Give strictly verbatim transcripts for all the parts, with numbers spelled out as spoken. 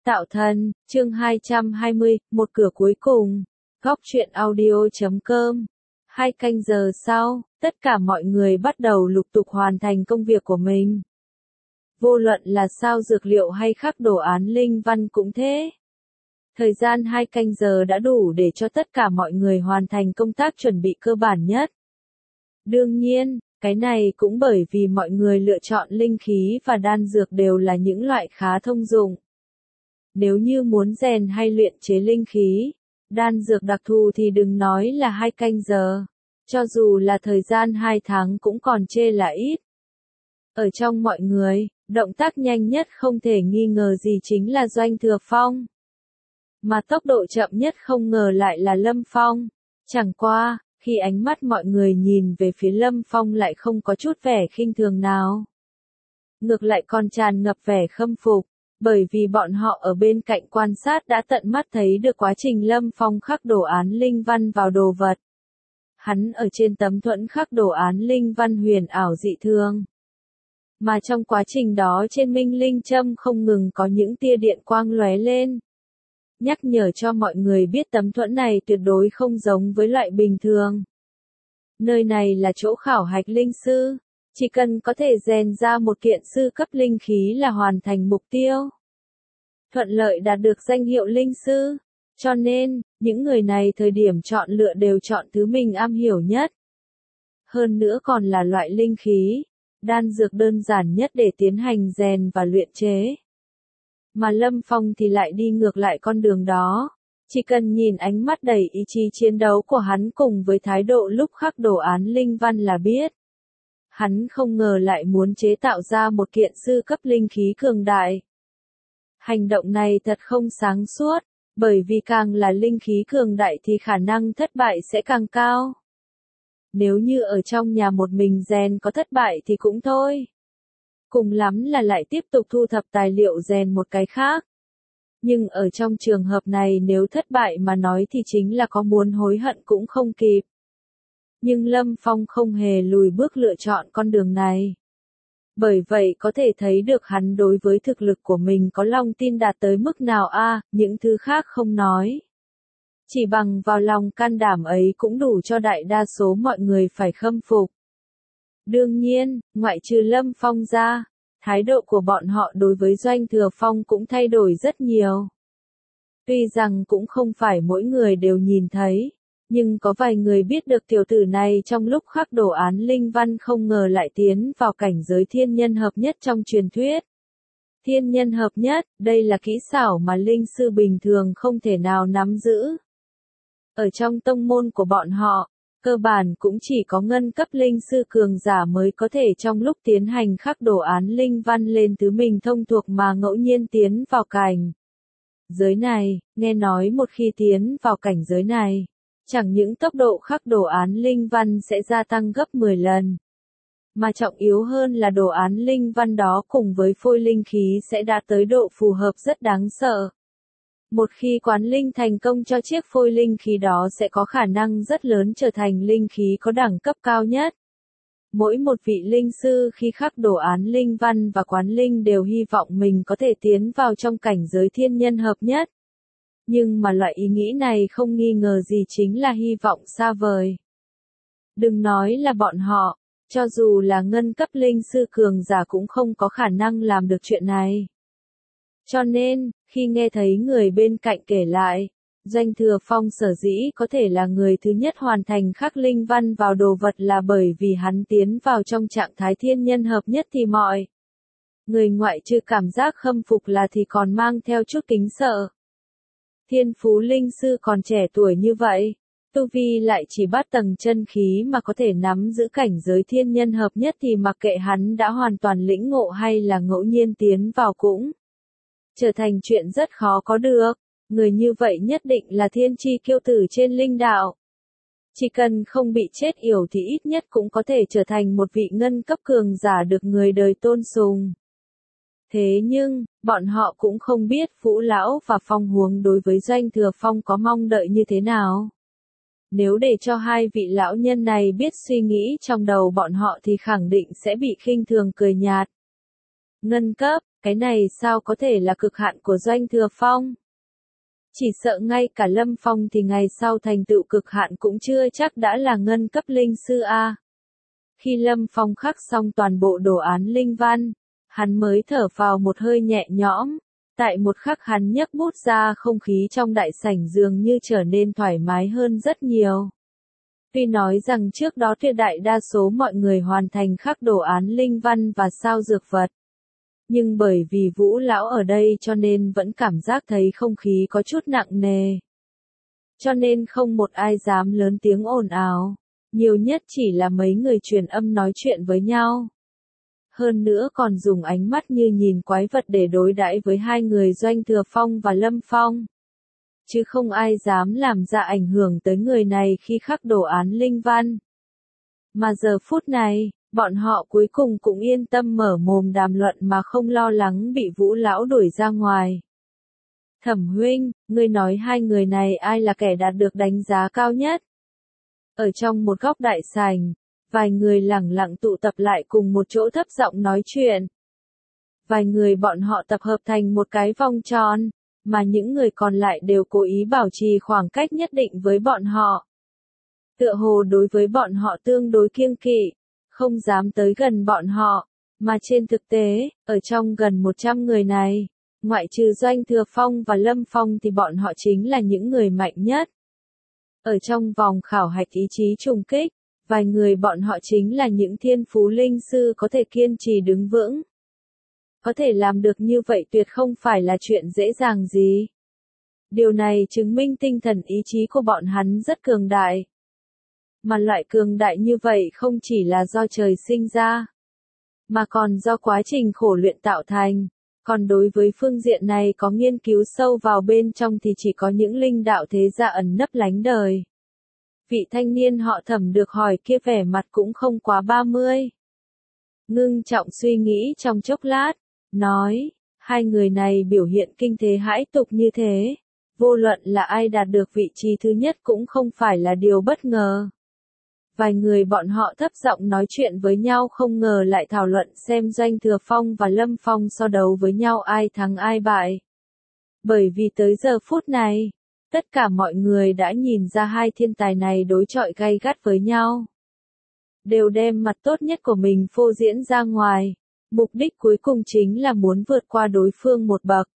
Tạo thần, chương hai trăm hai mươi, một cửa cuối cùng. Góc truyện audio chấm com. Hai canh giờ sau, tất cả mọi người bắt đầu lục tục hoàn thành công việc của mình. Vô luận là sao dược liệu hay khắc đồ án linh văn cũng thế. Thời gian hai canh giờ đã đủ để cho tất cả mọi người hoàn thành công tác chuẩn bị cơ bản nhất. Đương nhiên, cái này cũng bởi vì mọi người lựa chọn linh khí và đan dược đều là những loại khá thông dụng. Nếu như muốn rèn hay luyện chế linh khí, đan dược đặc thù thì đừng nói là hai canh giờ, cho dù là thời gian hai tháng cũng còn chê là ít. Ở trong mọi người, động tác nhanh nhất không thể nghi ngờ gì chính là Doanh Thừa Phong. Mà tốc độ chậm nhất không ngờ lại là Lâm Phong. Chẳng qua, khi ánh mắt mọi người nhìn về phía Lâm Phong lại không có chút vẻ khinh thường nào. Ngược lại còn tràn ngập vẻ khâm phục. Bởi vì bọn họ ở bên cạnh quan sát đã tận mắt thấy được quá trình Lâm Phong khắc đồ án linh văn vào đồ vật. Hắn ở trên tấm thuẫn khắc đồ án linh văn huyền ảo dị thường. Mà trong quá trình đó trên minh linh châm không ngừng có những tia điện quang lóe lên. Nhắc nhở cho mọi người biết tấm thuẫn này tuyệt đối không giống với loại bình thường. Nơi này là chỗ khảo hạch linh sư. Chỉ cần có thể rèn ra một kiện sư cấp linh khí là hoàn thành mục tiêu. Thuận lợi đạt được danh hiệu linh sư. Cho nên, những người này thời điểm chọn lựa đều chọn thứ mình am hiểu nhất. Hơn nữa còn là loại linh khí, đan dược đơn giản nhất để tiến hành rèn và luyện chế. Mà Lâm Phong thì lại đi ngược lại con đường đó. Chỉ cần nhìn ánh mắt đầy ý chí chiến đấu của hắn cùng với thái độ lúc khắc đồ án linh văn là biết. Hắn không ngờ lại muốn chế tạo ra một kiện sư cấp linh khí cường đại. Hành động này thật không sáng suốt, bởi vì càng là linh khí cường đại thì khả năng thất bại sẽ càng cao. Nếu như ở trong nhà một mình rèn có thất bại thì cũng thôi. Cùng lắm là lại tiếp tục thu thập tài liệu rèn một cái khác. Nhưng ở trong trường hợp này nếu thất bại mà nói thì chính là có muốn hối hận cũng không kịp. Nhưng Lâm Phong không hề lùi bước lựa chọn con đường này. Bởi vậy có thể thấy được hắn đối với thực lực của mình có lòng tin đạt tới mức nào a, à, những thứ khác không nói. Chỉ bằng vào lòng can đảm ấy cũng đủ cho đại đa số mọi người phải khâm phục. Đương nhiên, ngoại trừ Lâm Phong ra, thái độ của bọn họ đối với Doanh Thừa Phong cũng thay đổi rất nhiều. Tuy rằng cũng không phải mỗi người đều nhìn thấy. Nhưng có vài người biết được tiểu tử này trong lúc khắc đồ án linh văn không ngờ lại tiến vào cảnh giới thiên nhân hợp nhất trong truyền thuyết. Thiên nhân hợp nhất, đây là kỹ xảo mà linh sư bình thường không thể nào nắm giữ. Ở trong tông môn của bọn họ, cơ bản cũng chỉ có ngân cấp linh sư cường giả mới có thể trong lúc tiến hành khắc đồ án linh văn lên thứ mình thông thuộc mà ngẫu nhiên tiến vào cảnh giới này, nghe nói một khi tiến vào cảnh giới này. Chẳng những tốc độ khắc đồ án linh văn sẽ gia tăng gấp mười lần. Mà trọng yếu hơn là đồ án linh văn đó cùng với phôi linh khí sẽ đạt tới độ phù hợp rất đáng sợ. Một khi quán linh thành công cho chiếc phôi linh khí đó sẽ có khả năng rất lớn trở thành linh khí có đẳng cấp cao nhất. Mỗi một vị linh sư khi khắc đồ án linh văn và quán linh đều hy vọng mình có thể tiến vào trong cảnh giới thiên nhân hợp nhất. Nhưng mà loại ý nghĩ này không nghi ngờ gì chính là hy vọng xa vời. Đừng nói là bọn họ, cho dù là ngân cấp linh sư cường giả cũng không có khả năng làm được chuyện này. Cho nên, khi nghe thấy người bên cạnh kể lại, Doanh Thừa Phong sở dĩ có thể là người thứ nhất hoàn thành khắc linh văn vào đồ vật là bởi vì hắn tiến vào trong trạng thái thiên nhân hợp nhất thì mọi người ngoại trừ cảm giác khâm phục là thì còn mang theo chút kính sợ. Thiên phú linh sư còn trẻ tuổi như vậy, tu vi lại chỉ bắt tầng chân khí mà có thể nắm giữ cảnh giới thiên nhân hợp nhất thì mặc kệ hắn đã hoàn toàn lĩnh ngộ hay là ngẫu nhiên tiến vào cũng trở thành chuyện rất khó có được. Người như vậy nhất định là thiên chi kiêu tử trên linh đạo. Chỉ cần không bị chết yểu thì ít nhất cũng có thể trở thành một vị ngân cấp cường giả được người đời tôn sùng. Thế nhưng, bọn họ cũng không biết Vũ Lão và Phong Huống đối với Doanh Thừa Phong có mong đợi như thế nào. Nếu để cho hai vị lão nhân này biết suy nghĩ trong đầu bọn họ thì khẳng định sẽ bị khinh thường cười nhạt. Ngân cấp, Cái này sao có thể là cực hạn của Doanh Thừa Phong? Chỉ sợ ngay cả Lâm Phong thì ngày sau thành tựu cực hạn cũng chưa chắc đã là ngân cấp linh sư a. Khi Lâm Phong khắc xong toàn bộ đồ án linh văn, hắn mới thở phào một hơi nhẹ nhõm. Tại một khắc hắn nhấc bút ra, không khí trong đại sảnh dường như trở nên thoải mái hơn rất nhiều. Tuy nói rằng trước đó tuyệt đại đa số mọi người hoàn thành khắc đồ án linh văn và sao dược vật. Nhưng bởi vì Vũ lão ở đây cho nên vẫn cảm giác thấy không khí có chút nặng nề. Cho nên không một ai dám lớn tiếng ồn ào. Nhiều nhất chỉ là mấy người truyền âm nói chuyện với nhau. Hơn nữa còn dùng ánh mắt như nhìn quái vật để đối đãi với hai người Doanh Thừa Phong và Lâm Phong. Chứ không ai dám làm ra ảnh hưởng tới người này khi khắc đồ án linh văn. Mà giờ phút này, bọn họ cuối cùng cũng yên tâm mở mồm đàm luận mà không lo lắng bị Vũ lão đuổi ra ngoài. Thẩm huynh, ngươi nói hai người này ai là kẻ đạt được đánh giá cao nhất? Ở trong một góc đại sảnh, vài người lẳng lặng tụ tập lại cùng một chỗ thấp giọng nói chuyện. Vài người bọn họ tập hợp thành một cái vòng tròn, mà những người còn lại đều cố ý bảo trì khoảng cách nhất định với bọn họ. Tựa hồ đối với bọn họ tương đối kiêng kỵ, không dám tới gần bọn họ, mà trên thực tế, ở trong gần một trăm người này, ngoại trừ Doanh Thừa Phong và Lâm Phong thì bọn họ chính là những người mạnh nhất. Ở trong vòng khảo hạch ý chí trùng kích, vài người bọn họ chính là những thiên phú linh sư có thể kiên trì đứng vững. Có thể làm được như vậy tuyệt không phải là chuyện dễ dàng gì. Điều này chứng minh tinh thần ý chí của bọn hắn rất cường đại. Mà loại cường đại như vậy không chỉ là do trời sinh ra, mà còn do quá trình khổ luyện tạo thành. Còn đối với phương diện này có nghiên cứu sâu vào bên trong thì chỉ có những linh đạo thế gia ẩn nấp lánh đời. Vị thanh niên họ Thẩm được hỏi kia vẻ mặt cũng không quá ba mươi. Ngưng trọng suy nghĩ trong chốc lát, nói, hai người này biểu hiện kinh thế hãi tục như thế. Vô luận là ai đạt được vị trí thứ nhất cũng không phải là điều bất ngờ. Vài người bọn họ thấp giọng nói chuyện với nhau không ngờ lại thảo luận xem Doanh Thừa Phong và Lâm Phong so đấu với nhau ai thắng ai bại. Bởi vì tới giờ phút này, tất cả mọi người đã nhìn ra hai thiên tài này đối chọi gay gắt với nhau. Đều đem mặt tốt nhất của mình phô diễn ra ngoài, mục đích cuối cùng chính là muốn vượt qua đối phương một bậc.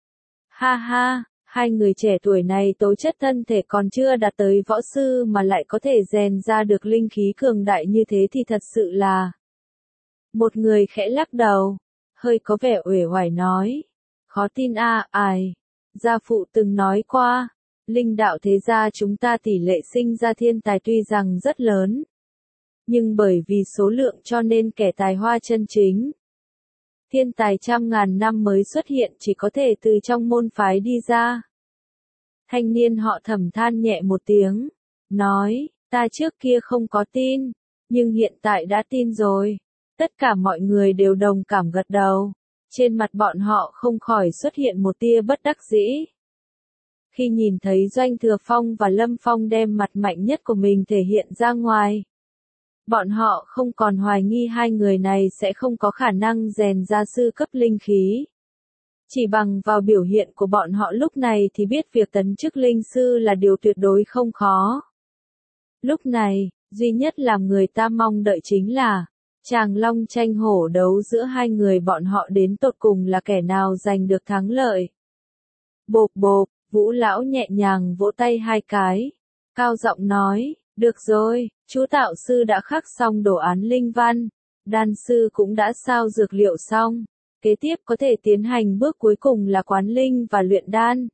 Ha ha! Hai người trẻ tuổi này tố chất thân thể còn chưa đạt tới võ sư mà lại có thể rèn ra được linh khí cường đại như thế thì thật sự là. Một người khẽ lắc đầu, hơi có vẻ uể oải nói. Khó tin a, à, ai. Gia phụ từng nói qua, linh đạo thế gia chúng ta tỷ lệ sinh ra thiên tài tuy rằng rất lớn. Nhưng bởi vì số lượng cho nên kẻ tài hoa chân chính. Thiên tài trăm ngàn năm mới xuất hiện chỉ có thể từ trong môn phái đi ra. Thanh niên họ Thẩm than nhẹ một tiếng, nói, ta trước kia không có tin, nhưng hiện tại đã tin rồi. Tất cả mọi người đều đồng cảm gật đầu, trên mặt bọn họ không khỏi xuất hiện một tia bất đắc dĩ. Khi nhìn thấy Doanh Thừa Phong và Lâm Phong đem mặt mạnh nhất của mình thể hiện ra ngoài, bọn họ không còn hoài nghi hai người này sẽ không có khả năng rèn ra sư cấp linh khí. Chỉ bằng vào biểu hiện của bọn họ lúc này thì biết việc tấn chức linh sư là điều tuyệt đối không khó. Lúc này, duy nhất làm người ta mong đợi chính là, chàng long tranh hổ đấu giữa hai người bọn họ đến tột cùng là kẻ nào giành được thắng lợi. Bộp bộp, Vũ lão nhẹ nhàng vỗ tay hai cái, cao giọng nói, được rồi, chú tạo sư đã khắc xong đồ án linh văn, đan sư cũng đã sao dược liệu xong. Kế tiếp có thể tiến hành bước cuối cùng là quán linh và luyện đan.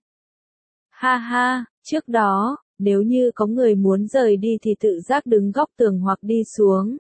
Ha ha, trước đó, nếu như có người muốn rời đi thì tự giác đứng góc tường hoặc đi xuống.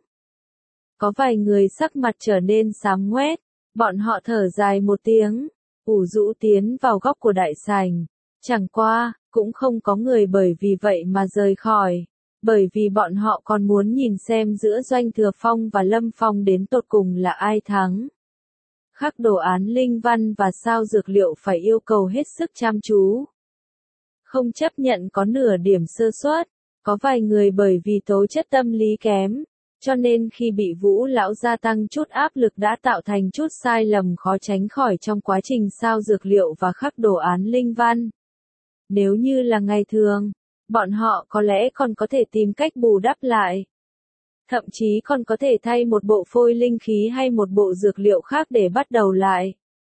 Có vài người sắc mặt trở nên xám ngoét, bọn họ thở dài một tiếng, ủ rũ tiến vào góc của đại sảnh. Chẳng qua, cũng không có người bởi vì vậy mà rời khỏi, bởi vì bọn họ còn muốn nhìn xem giữa Doanh Thừa Phong và Lâm Phong đến tột cùng là ai thắng. Khắc đồ án linh văn và sao dược liệu phải yêu cầu hết sức chăm chú. Không chấp nhận có nửa điểm sơ suất, có vài người bởi vì tố chất tâm lý kém, Cho nên khi bị Vũ lão gia tăng chút áp lực đã tạo thành chút sai lầm khó tránh khỏi trong quá trình sao dược liệu và khắc đồ án linh văn. Nếu như là ngày thường, bọn họ có lẽ còn có thể tìm cách bù đắp lại. Thậm chí còn có thể thay một bộ phôi linh khí hay một bộ dược liệu khác để bắt đầu lại.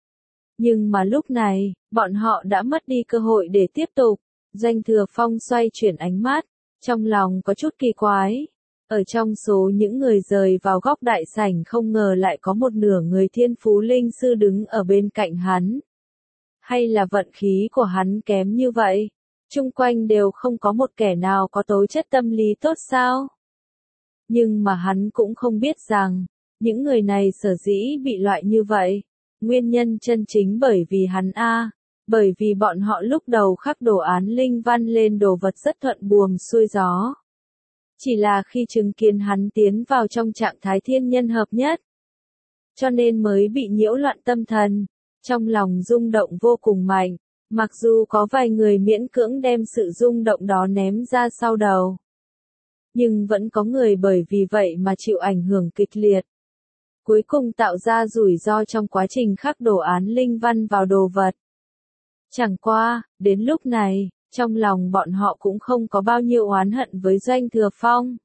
Nhưng mà lúc này, bọn họ đã mất đi cơ hội để tiếp tục. Doanh Thừa Phong xoay chuyển ánh mắt, trong lòng có chút kỳ quái. Ở trong số những người rời vào góc đại sảnh không ngờ lại có một nửa người thiên phú linh sư đứng ở bên cạnh hắn. Hay là vận khí của hắn kém như vậy? Chung quanh đều không có một kẻ nào có tố chất tâm lý tốt sao? Nhưng mà hắn cũng không biết rằng, những người này sở dĩ bị loại như vậy. Nguyên nhân chân chính bởi vì hắn a, bởi vì bọn họ lúc đầu khắc đồ án linh văn lên đồ vật rất thuận buồm xuôi gió. Chỉ là khi chứng kiến hắn tiến vào trong trạng thái thiên nhân hợp nhất, cho nên mới bị nhiễu loạn tâm thần, trong lòng rung động vô cùng mạnh, mặc dù có vài người miễn cưỡng đem sự rung động đó ném ra sau đầu. Nhưng vẫn có người bởi vì vậy mà chịu ảnh hưởng kịch liệt. Cuối cùng tạo ra rủi ro trong quá trình khắc đồ án linh văn vào đồ vật. Chẳng qua, đến lúc này, trong lòng bọn họ cũng không có bao nhiêu oán hận với Doanh Thừa Phong.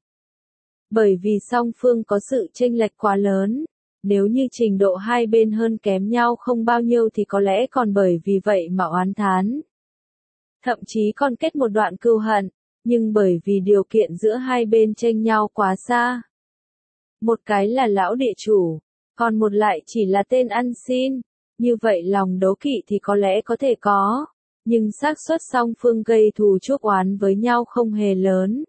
Bởi vì song phương có sự chênh lệch quá lớn, nếu như trình độ hai bên hơn kém nhau không bao nhiêu thì có lẽ còn bởi vì vậy mà oán thán. Thậm chí còn kết một đoạn cừu hận, nhưng bởi vì điều kiện giữa hai bên chênh nhau quá xa. Một cái là lão địa chủ, còn một lại chỉ là tên ăn xin, như vậy lòng đố kỵ thì có lẽ có thể có. Nhưng xác suất song phương gây thù chuốc oán với nhau không hề lớn.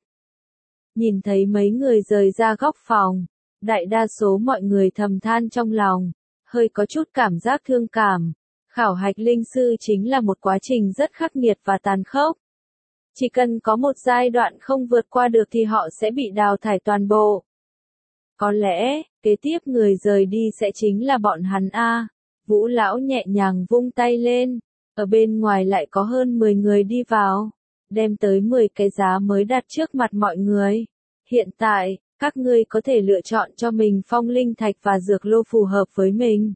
Nhìn thấy mấy người rời ra góc phòng, đại đa số mọi người thầm than trong lòng, hơi có chút cảm giác thương cảm. Khảo hạch linh sư chính là một quá trình rất khắc nghiệt và tàn khốc. Chỉ cần có một giai đoạn không vượt qua được thì họ sẽ bị đào thải toàn bộ. Có lẽ, kế tiếp người rời đi sẽ chính là bọn hắn a. Vũ lão nhẹ nhàng vung tay lên. Ở bên ngoài lại có hơn mười người đi vào, đem tới mười cái giá mới đặt trước mặt mọi người. Hiện tại, các ngươi có thể lựa chọn cho mình phong linh thạch và dược lô phù hợp với mình.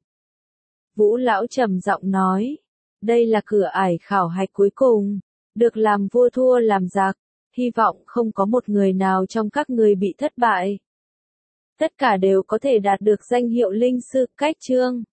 Vũ lão trầm giọng nói, đây là cửa ải khảo hạch cuối cùng, được làm vua thua làm giặc, hy vọng không có một người nào trong các ngươi bị thất bại. Tất cả đều có thể đạt được danh hiệu linh sư. Cách chương